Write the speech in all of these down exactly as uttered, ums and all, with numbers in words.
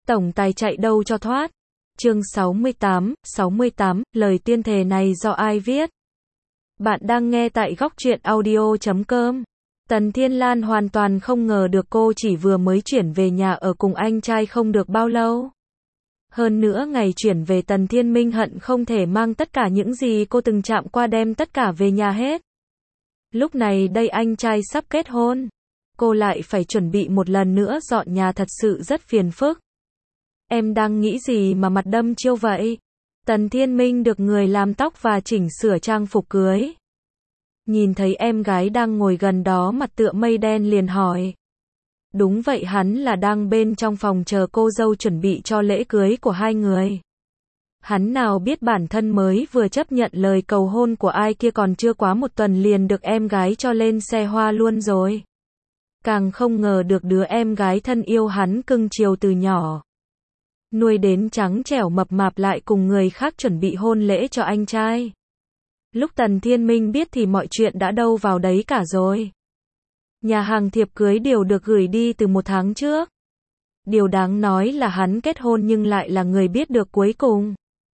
tổng tài chạy đâu cho thoát. Chương sáu mươi tám, sáu mươi tám, lời tuyên thệ này do ai viết? Bạn đang nghe tại góc truyện audio chấm com. Tần Thiên Lan hoàn toàn không ngờ được cô chỉ vừa mới chuyển về nhà ở cùng anh trai không được bao lâu. Hơn nữa ngày chuyển về Tần Thiên Minh hận không thể mang tất cả những gì cô từng chạm qua đem tất cả về nhà hết. Lúc này đây anh trai sắp kết hôn. Cô lại phải chuẩn bị một lần nữa dọn nhà thật sự rất phiền phức. Em đang nghĩ gì mà mặt đâm chiêu vậy? Tần Thiên Minh được người làm tóc và chỉnh sửa trang phục cưới. Nhìn thấy em gái đang ngồi gần đó mặt tựa mây đen liền hỏi. Đúng vậy, hắn là đang bên trong phòng chờ cô dâu chuẩn bị cho lễ cưới của hai người. Hắn nào biết bản thân mới vừa chấp nhận lời cầu hôn của ai kia còn chưa quá một tuần liền được em gái cho lên xe hoa luôn rồi. Càng không ngờ được đứa em gái thân yêu hắn cưng chiều từ nhỏ. Nuôi đến trắng trẻo mập mạp lại cùng người khác chuẩn bị hôn lễ cho anh trai. Lúc Tần Thiên Minh biết thì mọi chuyện đã đâu vào đấy cả rồi. Nhà hàng thiệp cưới đều được gửi đi từ một tháng trước. Điều đáng nói là hắn kết hôn nhưng lại là người biết được cuối cùng.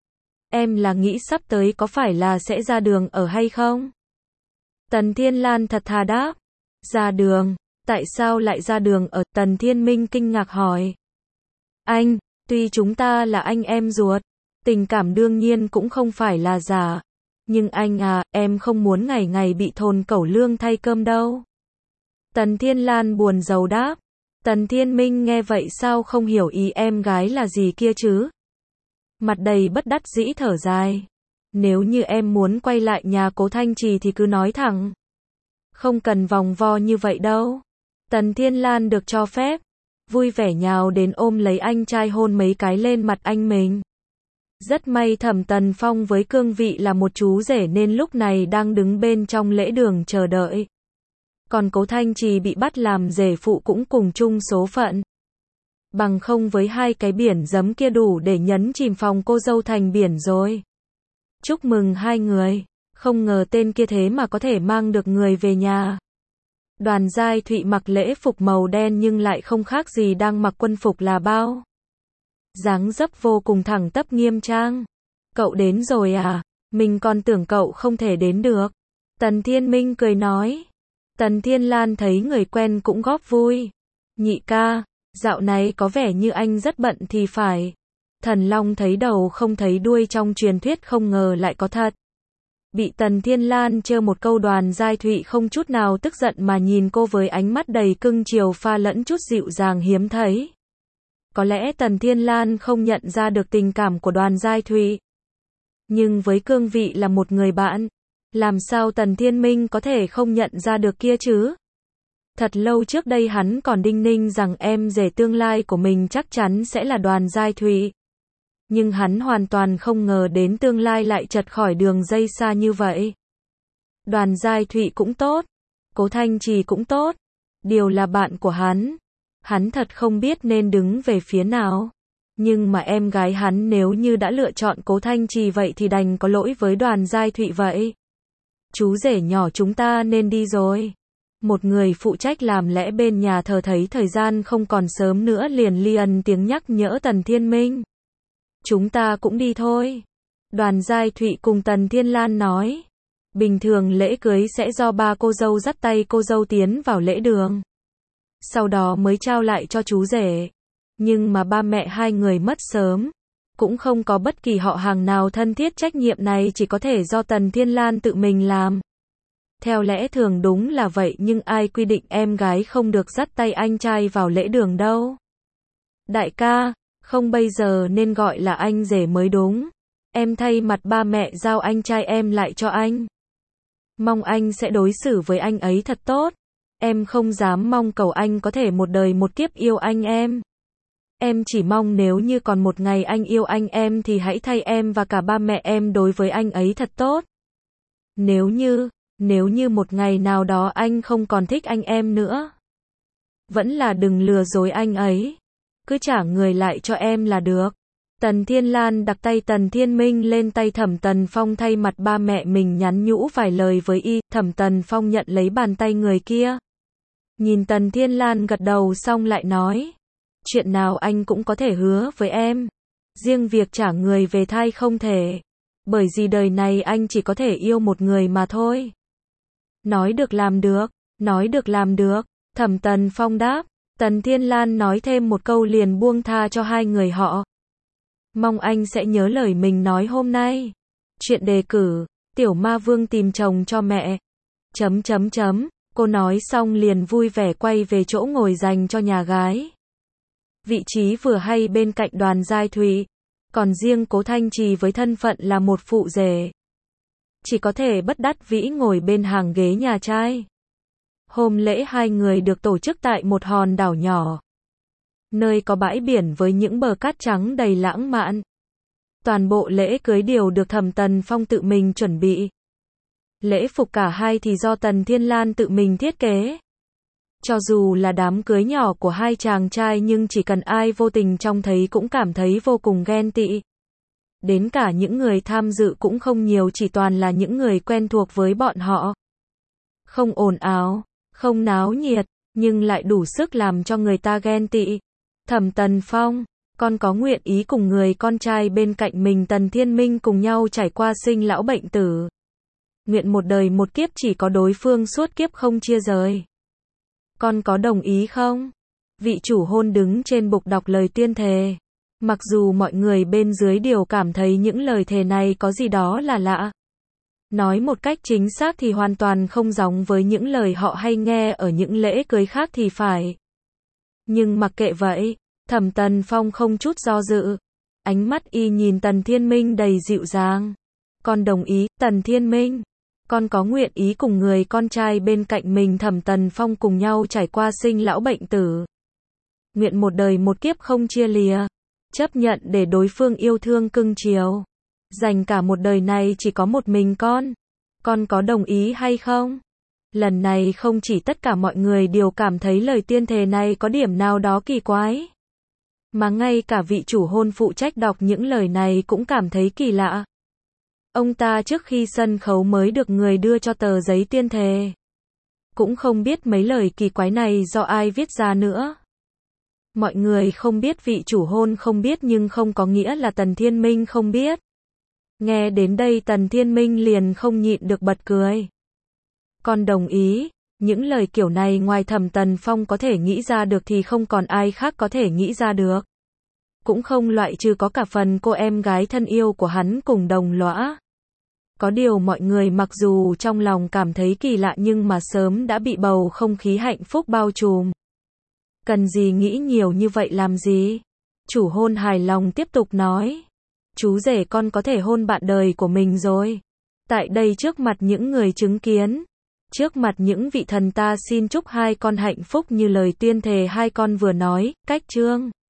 Em là nghĩ sắp tới có phải là sẽ ra đường ở hay không? Tần Thiên Lan thật thà đáp. Ra đường? Tại sao lại ra đường ở? Tần Thiên Minh kinh ngạc hỏi. Anh, tuy chúng ta là anh em ruột, tình cảm đương nhiên cũng không phải là giả. Nhưng anh à, em không muốn ngày ngày bị thôn cẩu lương thay cơm đâu. Tần Thiên Lan buồn rầu đáp. Tần Thiên Minh nghe vậy sao không hiểu ý em gái là gì kia chứ? Mặt đầy bất đắc dĩ thở dài. Nếu như em muốn quay lại nhà cố Thanh Trì thì cứ nói thẳng. Không cần vòng vo như vậy đâu. Tần Thiên Lan được cho phép. Vui vẻ nhào đến ôm lấy anh trai hôn mấy cái lên mặt anh mình. Rất may Thẩm Tần Phong với cương vị là một chú rể nên lúc này đang đứng bên trong lễ đường chờ đợi. Còn cố Thanh Trì bị bắt làm rể phụ cũng cùng chung số phận. Bằng không với hai cái biển giấm kia đủ để nhấn chìm phòng cô dâu thành biển rồi. Chúc mừng hai người. Không ngờ tên kia thế mà có thể mang được người về nhà. Đoàn Giai Thụy mặc lễ phục màu đen nhưng lại không khác gì đang mặc quân phục là bao. Dáng dấp vô cùng thẳng tắp nghiêm trang. Cậu đến rồi à? Mình còn tưởng cậu không thể đến được. Tần Thiên Minh cười nói. Tần Thiên Lan thấy người quen cũng góp vui. Nhị ca, dạo này có vẻ như anh rất bận thì phải. Thần Long thấy đầu không thấy đuôi trong truyền thuyết không ngờ lại có thật. Bị Tần Thiên Lan trêu một câu Đoàn Giai Thụy không chút nào tức giận mà nhìn cô với ánh mắt đầy cưng chiều pha lẫn chút dịu dàng hiếm thấy. Có lẽ Tần Thiên Lan không nhận ra được tình cảm của Đoàn Giai Thụy. Nhưng với cương vị là một người bạn, làm sao Tần Thiên Minh có thể không nhận ra được kia chứ? Thật lâu trước đây hắn còn đinh ninh rằng em rể tương lai của mình chắc chắn sẽ là Đoàn Giai Thụy. Nhưng hắn hoàn toàn không ngờ đến tương lai lại chật khỏi đường dây xa như vậy. Đoàn Giai Thụy cũng tốt, cố Thanh Trì cũng tốt, đều là bạn của hắn. Hắn thật không biết nên đứng về phía nào. Nhưng mà em gái hắn nếu như đã lựa chọn cố Thanh Trì vậy thì đành có lỗi với Đoàn Giai Thụy vậy. Chú rể nhỏ chúng ta nên đi rồi. Một người phụ trách làm lẽ bên nhà thờ thấy thời gian không còn sớm nữa liền li ân tiếng nhắc nhở Tần Thiên Minh. Chúng ta cũng đi thôi. Đoàn Giai Thụy cùng Tần Thiên Lan nói. Bình thường lễ cưới sẽ do ba cô dâu dắt tay cô dâu tiến vào lễ đường. Sau đó mới trao lại cho chú rể. Nhưng mà ba mẹ hai người mất sớm. Cũng không có bất kỳ họ hàng nào thân thiết, trách nhiệm này chỉ có thể do Tần Thiên Lan tự mình làm. Theo lẽ thường đúng là vậy nhưng ai quy định em gái không được dắt tay anh trai vào lễ đường đâu. Đại ca, không bây giờ nên gọi là anh rể mới đúng. Em thay mặt ba mẹ giao anh trai em lại cho anh. Mong anh sẽ đối xử với anh ấy thật tốt. Em không dám mong cầu anh có thể một đời một kiếp yêu anh em. Em chỉ mong nếu như còn một ngày anh yêu anh em thì hãy thay em và cả ba mẹ em đối với anh ấy thật tốt. Nếu như, nếu như một ngày nào đó anh không còn thích anh em nữa, vẫn là đừng lừa dối anh ấy. Cứ trả người lại cho em là được. Tần Thiên Lan đặt tay Tần Thiên Minh lên tay Thẩm Tần Phong thay mặt ba mẹ mình nhắn nhủ vài lời với y. Thẩm Tần Phong nhận lấy bàn tay người kia. Nhìn Tần Thiên Lan gật đầu xong lại nói. Chuyện nào anh cũng có thể hứa với em. Riêng việc trả người về thai không thể. Bởi vì đời này anh chỉ có thể yêu một người mà thôi. Nói được làm được, nói được làm được. Thẩm Tần Phong đáp. Tần Thiên Lan nói thêm một câu liền buông tha cho hai người họ. Mong anh sẽ nhớ lời mình nói hôm nay. Chuyện đề cử, Tiểu Ma Vương tìm chồng cho mẹ. Chấm chấm chấm, cô nói xong liền vui vẻ quay về chỗ ngồi dành cho nhà gái. Vị trí vừa hay bên cạnh Đoàn Giai Thụy, còn riêng Cố Thanh Trì với thân phận là một phụ rể. Chỉ có thể bất đắc vĩ ngồi bên hàng ghế nhà trai. Hôm lễ hai người được tổ chức tại một hòn đảo nhỏ. Nơi có bãi biển với những bờ cát trắng đầy lãng mạn. Toàn bộ lễ cưới đều được Thẩm Tần Phong tự mình chuẩn bị. Lễ phục cả hai thì do Tần Thiên Lan tự mình thiết kế. Cho dù là đám cưới nhỏ của hai chàng trai nhưng chỉ cần ai vô tình trông thấy cũng cảm thấy vô cùng ghen tị. Đến cả những người tham dự cũng không nhiều, chỉ toàn là những người quen thuộc với bọn họ. Không ồn ào, không náo nhiệt, nhưng lại đủ sức làm cho người ta ghen tị. Thẩm Tần Phong, con có nguyện ý cùng người con trai bên cạnh mình Tần Thiên Minh cùng nhau trải qua sinh lão bệnh tử. Nguyện một đời một kiếp chỉ có đối phương suốt kiếp không chia rời. Con có đồng ý không? Vị chủ hôn đứng trên bục đọc lời tuyên thề. Mặc dù mọi người bên dưới đều cảm thấy những lời thề này có gì đó là lạ. Nói một cách chính xác thì hoàn toàn không giống với những lời họ hay nghe ở những lễ cưới khác thì phải. Nhưng mặc kệ vậy, Thẩm Tần Phong không chút do dự. Ánh mắt y nhìn Tần Thiên Minh đầy dịu dàng. Con đồng ý, Tần Thiên Minh. Con có nguyện ý cùng người con trai bên cạnh mình Thẩm Tần Phong cùng nhau trải qua sinh lão bệnh tử. Nguyện một đời một kiếp không chia lìa. Chấp nhận để đối phương yêu thương cưng chiều. Dành cả một đời này chỉ có một mình con. Con có đồng ý hay không? Lần này không chỉ tất cả mọi người đều cảm thấy lời tuyên thề này có điểm nào đó kỳ quái. Mà ngay cả vị chủ hôn phụ trách đọc những lời này cũng cảm thấy kỳ lạ. Ông ta trước khi sân khấu mới được người đưa cho tờ giấy tuyên thề. Cũng không biết mấy lời kỳ quái này do ai viết ra nữa. Mọi người không biết, vị chủ hôn không biết nhưng không có nghĩa là Tần Thiên Minh không biết. Nghe đến đây Tần Thiên Minh liền không nhịn được bật cười. Con đồng ý, những lời kiểu này ngoài Thẩm Tần Phong có thể nghĩ ra được thì không còn ai khác có thể nghĩ ra được. Cũng không loại trừ có cả phần cô em gái thân yêu của hắn cùng đồng lõa. Có điều mọi người mặc dù trong lòng cảm thấy kỳ lạ nhưng mà sớm đã bị bầu không khí hạnh phúc bao trùm. Cần gì nghĩ nhiều như vậy làm gì? Chủ hôn hài lòng tiếp tục nói. Chú rể con có thể hôn bạn đời của mình rồi. Tại đây trước mặt những người chứng kiến. Trước mặt những vị thần ta xin chúc hai con hạnh phúc như lời tuyên thề hai con vừa nói, cách chương.